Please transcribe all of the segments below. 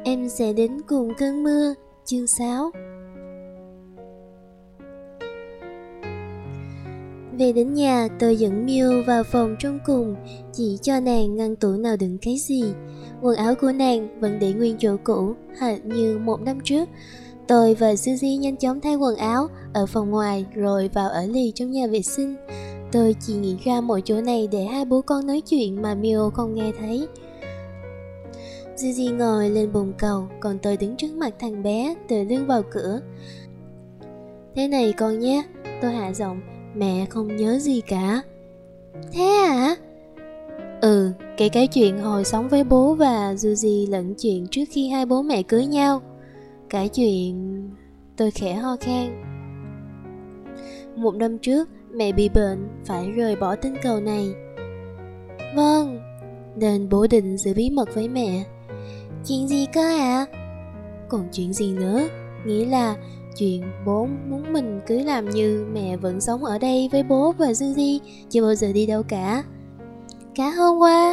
Em sẽ đến cùng cơn mưa. Chương 6. Về đến nhà, tôi dẫn Miu vào phòng trong cùng, chỉ cho nàng ngăn tủ nào đựng cái gì. Quần áo của nàng vẫn để nguyên chỗ cũ, hệt như 1 năm trước. Tôi và Suzy nhanh chóng thay quần áo ở phòng ngoài rồi vào ở lì trong nhà vệ sinh. Tôi chỉ nghĩ ra mỗi chỗ này để hai bố con nói chuyện mà Miu không nghe thấy. Suzy ngồi lên bồn cầu, còn tôi đứng trước mặt thằng bé, tựa lưng vào cửa. Thế này con nhé, tôi hạ giọng. Mẹ không nhớ gì cả. Thế hả? Kể cái chuyện hồi sống với bố và Suzy lẫn chuyện trước khi hai bố mẹ cưới nhau. Cái chuyện... Tôi khẽ ho khan. 1 năm trước, mẹ bị bệnh, phải rời bỏ tinh cầu này. Vâng, nên bố định giữ bí mật với mẹ. Chuyện gì cơ ạ? Còn chuyện gì nữa? Nghĩa là chuyện bố muốn mình cứ làm như mẹ vẫn sống ở đây với bố và Suzy, chưa bao giờ đi đâu cả. Cả hôm qua?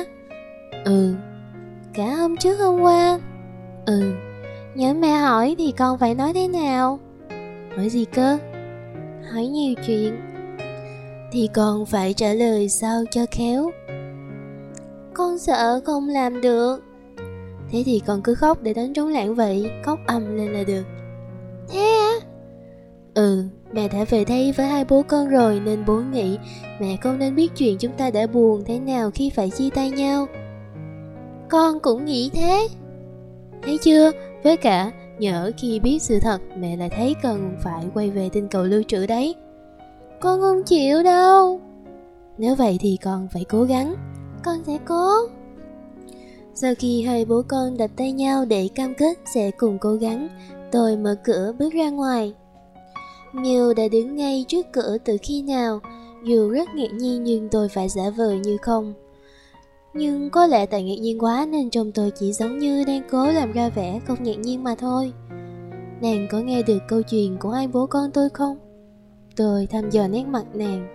Cả hôm trước hôm qua? Nhớ mẹ hỏi thì con phải nói thế nào? Hỏi gì cơ? Hỏi nhiều chuyện. Thì con phải trả lời sao cho khéo. Con sợ không làm được. Thế thì con cứ khóc để đánh trống lãng vậy, khóc ầm lên là được. Thế á? Mẹ đã về đây với hai bố con rồi nên bố nghĩ mẹ không nên biết chuyện chúng ta đã buồn thế nào khi phải chia tay nhau. Con cũng nghĩ thế. Thấy chưa? Với cả, nhỡ khi biết sự thật mẹ lại thấy cần phải quay về tinh cầu lưu trữ đấy. Con không chịu đâu. Nếu vậy thì con phải cố gắng. Con sẽ cố. Sau khi hai bố con đập tay nhau để cam kết sẽ cùng cố gắng, tôi mở cửa bước ra ngoài. Miu đã đứng ngay trước cửa từ khi nào, dù rất ngạc nhiên nhưng tôi phải giả vờ như không. Nhưng có lẽ tại ngạc nhiên quá nên trông tôi chỉ giống như đang cố làm ra vẻ không ngạc nhiên mà thôi. Nàng có nghe được câu chuyện của hai bố con tôi không? Tôi thăm dò nét mặt nàng.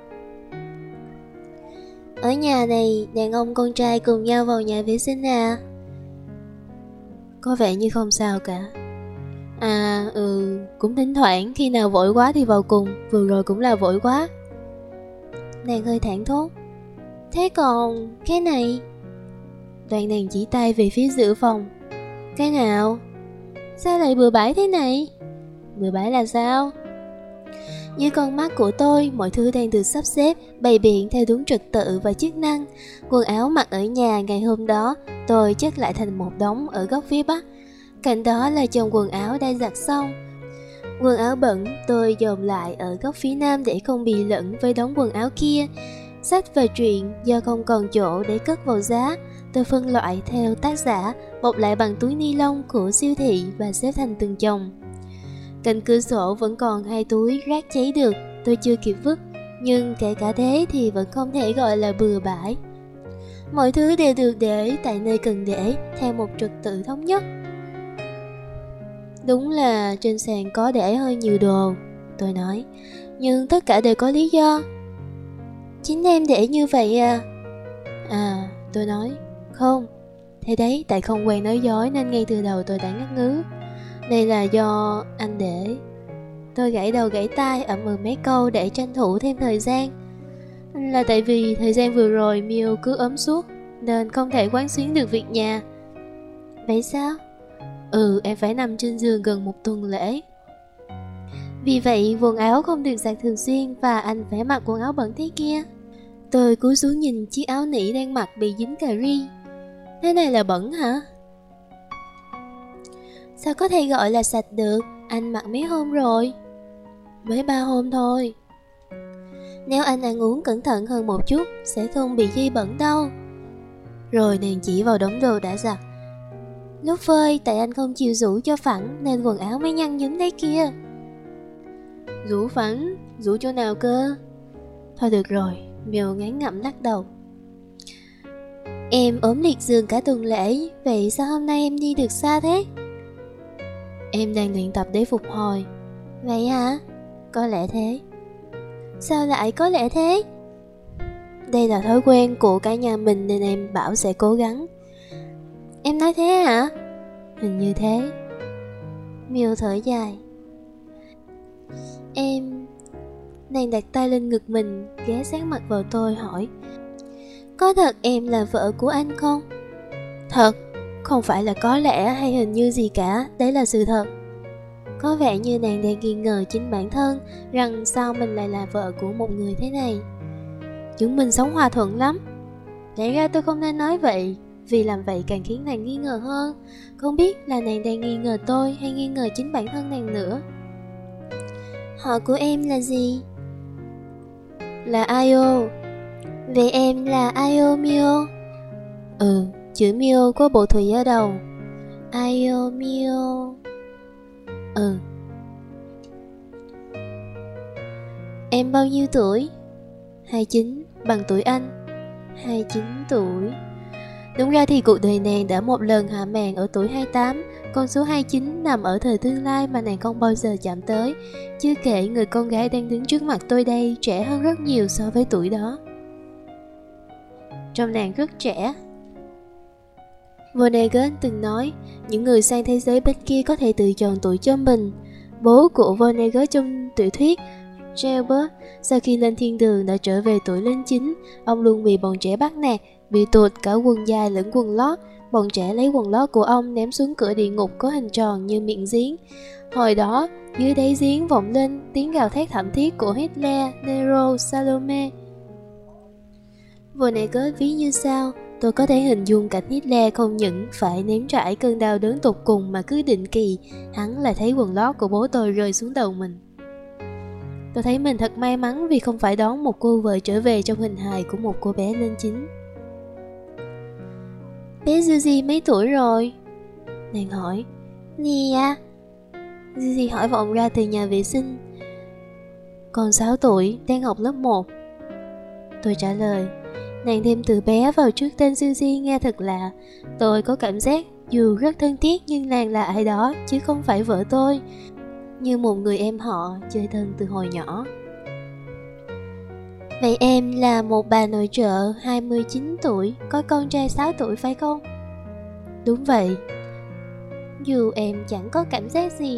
Ở nhà này, đàn ông con trai cùng nhau vào nhà vệ sinh à? Có vẻ như không sao cả. Cũng thỉnh thoảng, khi nào vội quá thì vào cùng, vừa rồi cũng là vội quá. Nàng hơi thảng thốt. Thế còn cái này? Đoàn nàng chỉ tay về phía giữa phòng. Cái nào? Sao lại bừa bãi thế này? Bừa bãi là sao? Dưới con mắt của tôi, mọi thứ đang được sắp xếp, bày biện theo đúng trật tự và chức năng. Quần áo mặc ở nhà ngày hôm đó, tôi chất lại thành một đống ở góc phía bắc. Cạnh đó là chồng quần áo đã giặt xong. Quần áo bẩn tôi dồn lại ở góc phía nam để không bị lẫn với đống quần áo kia. Sách và truyện do không còn chỗ để cất vào giá, tôi phân loại theo tác giả, bọc lại bằng túi ni lông của siêu thị và xếp thành từng chồng. Cạnh cửa sổ vẫn còn 2 túi rác cháy được, tôi chưa kịp vứt, nhưng kể cả thế thì vẫn không thể gọi là bừa bãi. Mọi thứ đều được để tại nơi cần để, theo một trật tự thống nhất. Đúng là trên sàn có để hơi nhiều đồ, tôi nói, nhưng tất cả đều có lý do. Chính em để như vậy à? Tôi nói, không. Thế đấy, tại không quen nói dối nên ngay từ đầu tôi đã ngắt ngứ. Đây là do anh để. Tôi gãy đầu gãy tai mấy câu để tranh thủ thêm thời gian. Là tại vì thời gian vừa rồi Miu cứ ốm suốt nên không thể quán xuyến được việc nhà. Vậy sao? Em phải nằm trên giường gần 1 tuần lễ. Vì vậy quần áo không được giặt thường xuyên và anh phải mặc quần áo bẩn thế kia. Tôi cúi xuống nhìn chiếc áo nỉ đang mặc bị dính cà ri. Thế này là bẩn hả? Sao có thể gọi là sạch được? Anh mặc mấy hôm rồi? Mới 3 hôm thôi. Nếu anh ăn uống cẩn thận hơn một chút sẽ không bị dây bẩn đâu. Rồi nàng chỉ vào đống đồ đã giặt. Lúc phơi tại anh không chịu rũ cho phẳng nên quần áo mới nhăn nhúm đấy kia. Rũ phẳng? Rũ chỗ nào cơ? Thôi được rồi, Miu ngán ngẩm lắc đầu. Em ốm liệt giường cả tuần lễ, vậy sao hôm nay em đi được xa thế? Em đang luyện tập để phục hồi. Vậy hả? Có lẽ thế. Sao lại có lẽ thế? Đây là thói quen của cả nhà mình nên em bảo sẽ cố gắng. Em nói thế hả? Hình như thế. Miêu thở dài. Em... Nàng đặt tay lên ngực mình, ghé sát mặt vào tôi hỏi, có thật em là vợ của anh không? Thật, không phải là có lẽ hay hình như gì cả, đấy là sự thật. Có vẻ như nàng đang nghi ngờ chính bản thân, rằng sao mình lại là vợ của một người thế này. Chúng mình sống hòa thuận lắm. Lẽ ra tôi không nên nói vậy, vì làm vậy càng khiến nàng nghi ngờ hơn. Không biết là nàng đang nghi ngờ tôi hay nghi ngờ chính bản thân nàng nữa. Họ của em là gì? Là Ayo. Vậy em là Ayo Mio? Chữ Mio có bộ thủy ở đầu. Ayo Mio. Em bao nhiêu tuổi? 29, bằng tuổi anh. 29 tuổi. Đúng ra thì cuộc đời nàng đã một lần hạ màn ở tuổi 28, con số 29 nằm ở thời tương lai mà nàng không bao giờ chạm tới. Chưa kể người con gái đang đứng trước mặt tôi đây trẻ hơn rất nhiều so với tuổi đó. Trông nàng rất trẻ. Vonnegut từng nói, những người sang thế giới bên kia có thể tự chọn tuổi cho mình. Bố của Vonnegut trong tiểu thuyết Gilbert, sau khi lên thiên đường đã trở về tuổi lên 9, ông luôn bị bọn trẻ bắt nạt, bị tuột cả quần dài lẫn quần lót. Bọn trẻ lấy quần lót của ông ném xuống cửa địa ngục có hình tròn như miệng giếng. Hồi đó, dưới đáy giếng vọng lên tiếng gào thét thảm thiết của Hitler, Nero, Salome. Vonnegut ví như sau, tôi có thể hình dung cảnh Hitler không những phải nếm trải cơn đau đớn tột cùng mà cứ định kỳ, hắn lại thấy quần lót của bố tôi rơi xuống đầu mình. Tôi thấy mình thật may mắn vì không phải đón một cô vợ trở về trong hình hài của một cô bé lên 9. Bé Suzy mấy tuổi rồi? Nàng hỏi. Gì à? Suzy hỏi vọng ra từ nhà vệ sinh. Còn 6 tuổi, đang học lớp 1. Tôi trả lời. Nàng thêm từ bé vào trước tên Suzy nghe thật lạ. Tôi có cảm giác dù rất thân thiết nhưng nàng là ai đó chứ không phải vợ tôi, như một người em họ chơi thân từ hồi nhỏ. Vậy em là một bà nội trợ 29 tuổi, có con trai 6 tuổi phải không? Đúng vậy. Dù em chẳng có cảm giác gì.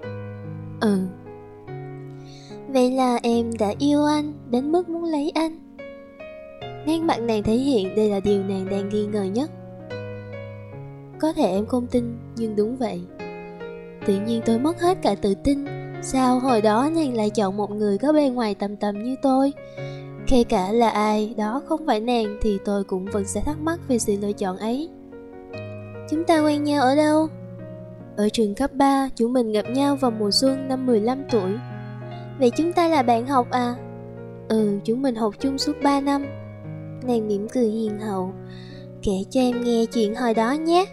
Vậy là em đã yêu anh đến mức muốn lấy anh. Nét mặt nàng thể hiện đây là điều nàng đang nghi ngờ nhất. Có thể em không tin, nhưng đúng vậy. Tự nhiên tôi mất hết cả tự tin. Sao hồi đó nàng lại chọn một người có bề ngoài tầm tầm như tôi? Kể cả là ai đó không phải nàng thì tôi cũng vẫn sẽ thắc mắc về sự lựa chọn ấy. Chúng ta quen nhau ở đâu? Ở trường cấp 3, chúng mình gặp nhau vào mùa xuân năm 15 tuổi. Vậy chúng ta là bạn học à? Chúng mình học chung suốt 3 năm. Nàng mỉm cười hiền hậu. Kể cho em nghe chuyện hồi đó nhé.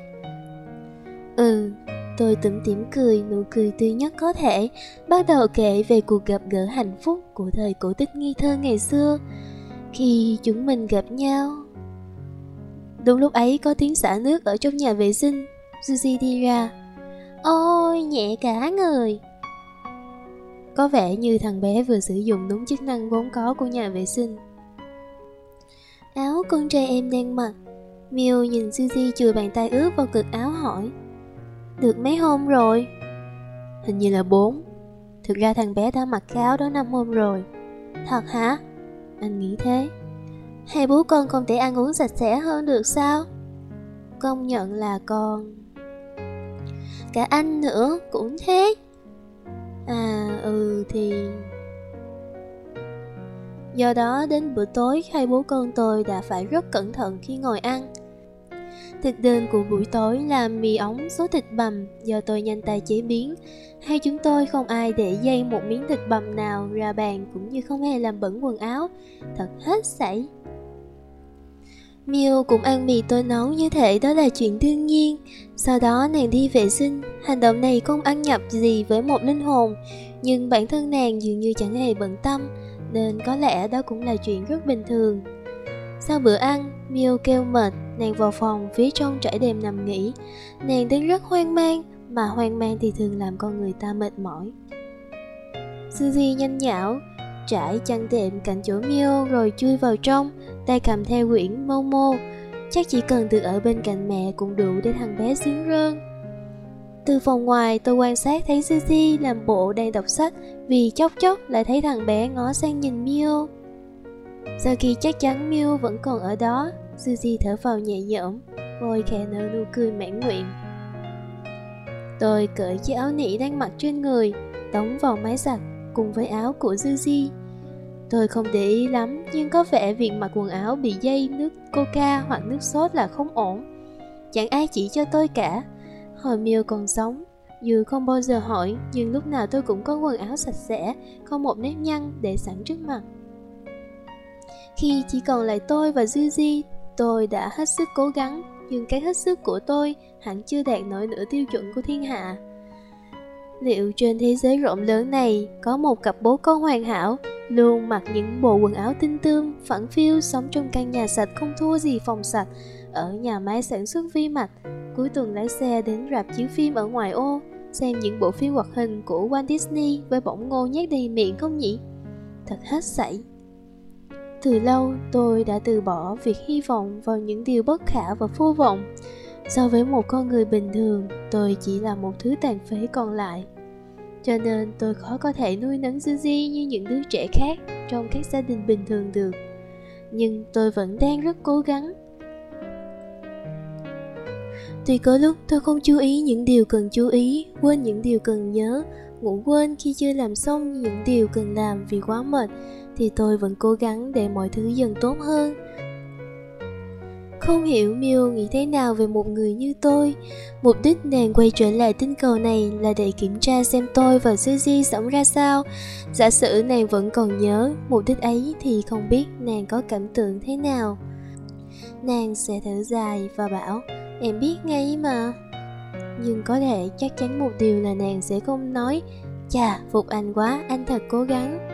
Tôi tủm tỉm cười, nụ cười tươi nhất có thể, bắt đầu kể về cuộc gặp gỡ hạnh phúc của thời cổ tích nghi thơ ngày xưa, khi chúng mình gặp nhau. Đúng lúc ấy có tiếng xả nước ở trong nhà vệ sinh. Suzy đi ra. Ôi, nhẹ cả người. Có vẻ như thằng bé vừa sử dụng đúng chức năng vốn có của nhà vệ sinh. Áo con trai em đang mặc. Miu nhìn Suzy chùi bàn tay ướt vào cực áo hỏi. Được mấy hôm rồi? Hình như là 4. Thực ra thằng bé đã mặc cái áo đó 5 hôm rồi. Thật hả? Anh nghĩ thế. Hai bố con không thể ăn uống sạch sẽ hơn được sao? Công nhận là con. Cả anh nữa cũng thế. Thì... Do đó đến bữa tối hai bố con tôi đã phải rất cẩn thận khi ngồi ăn. Thực đơn của buổi tối là mì ống sốt thịt bằm do tôi nhanh tay chế biến. Hay chúng tôi không ai để dây một miếng thịt bằm nào ra bàn, cũng như không hề làm bẩn quần áo. Thật hết sảy. Miu cũng ăn mì tôi nấu như thể đó là chuyện đương nhiên. Sau đó nàng đi vệ sinh. Hành động này không ăn nhập gì với một linh hồn, nhưng bản thân nàng dường như chẳng hề bận tâm, nên có lẽ đó cũng là chuyện rất bình thường. Sau bữa ăn, Miu kêu mệt, nàng vào phòng phía trong trải đệm nằm nghỉ. Nàng đang rất hoang mang, mà hoang mang thì thường làm con người ta mệt mỏi. Suzy nhanh nhảu trải chăn đệm cạnh chỗ Miu rồi chui vào trong, tay cầm theo quyển Momo. Chắc chỉ cần được ở bên cạnh mẹ cũng đủ để thằng bé sướng rơn. Từ phòng ngoài tôi quan sát thấy Suzy làm bộ đang đọc sách, vì chốc chốc lại thấy thằng bé ngó sang nhìn Miu. Sau khi chắc chắn Miu vẫn còn ở đó, Suzy thở phào nhẹ nhõm, môi khẽ nở nụ cười mãn nguyện. Tôi cởi chiếc áo nỉ đang mặc trên người, đóng vào máy giặt cùng với áo của Suzy. Tôi không để ý lắm, nhưng có vẻ việc mặc quần áo bị dây nước coca hoặc nước sốt là không ổn. Chẳng ai chỉ cho tôi cả. Hồi Miu còn sống, dù không bao giờ hỏi, nhưng lúc nào tôi cũng có quần áo sạch sẽ, không một nếp nhăn để sẵn trước mặt. Khi chỉ còn lại tôi và Suzy, tôi đã hết sức cố gắng, nhưng cái hết sức của tôi hẳn chưa đạt nổi nửa tiêu chuẩn của thiên hạ. Liệu trên thế giới rộng lớn này có một cặp bố con hoàn hảo, luôn mặc những bộ quần áo tinh tươm, phẳng phiu, sống trong căn nhà sạch không thua gì phòng sạch, ở nhà máy sản xuất vi mạch, cuối tuần lái xe đến rạp chiếu phim ở ngoại ô, xem những bộ phim hoạt hình của Walt Disney với bỏng ngô nhét đầy miệng không nhỉ? Thật hết sảy. Từ lâu tôi đã từ bỏ việc hy vọng vào những điều bất khả và vô vọng. So với một con người bình thường, tôi chỉ là một thứ tàn phế còn lại. Cho nên tôi khó có thể nuôi nấng Suzy như những đứa trẻ khác trong các gia đình bình thường được. Nhưng tôi vẫn đang rất cố gắng. Tuy có lúc tôi không chú ý những điều cần chú ý, quên những điều cần nhớ, ngủ quên khi chưa làm xong những điều cần làm vì quá mệt, thì tôi vẫn cố gắng để mọi thứ dần tốt hơn. Không hiểu Miu nghĩ thế nào về một người như tôi. Mục đích nàng quay trở lại tinh cầu này là để kiểm tra xem tôi và Suzy sống ra sao. Giả sử nàng vẫn còn nhớ mục đích ấy thì không biết nàng có cảm tưởng thế nào. Nàng sẽ thở dài và bảo, em biết ngay mà. Nhưng có thể chắc chắn một điều là nàng sẽ không nói, chà, phục anh quá, anh thật cố gắng.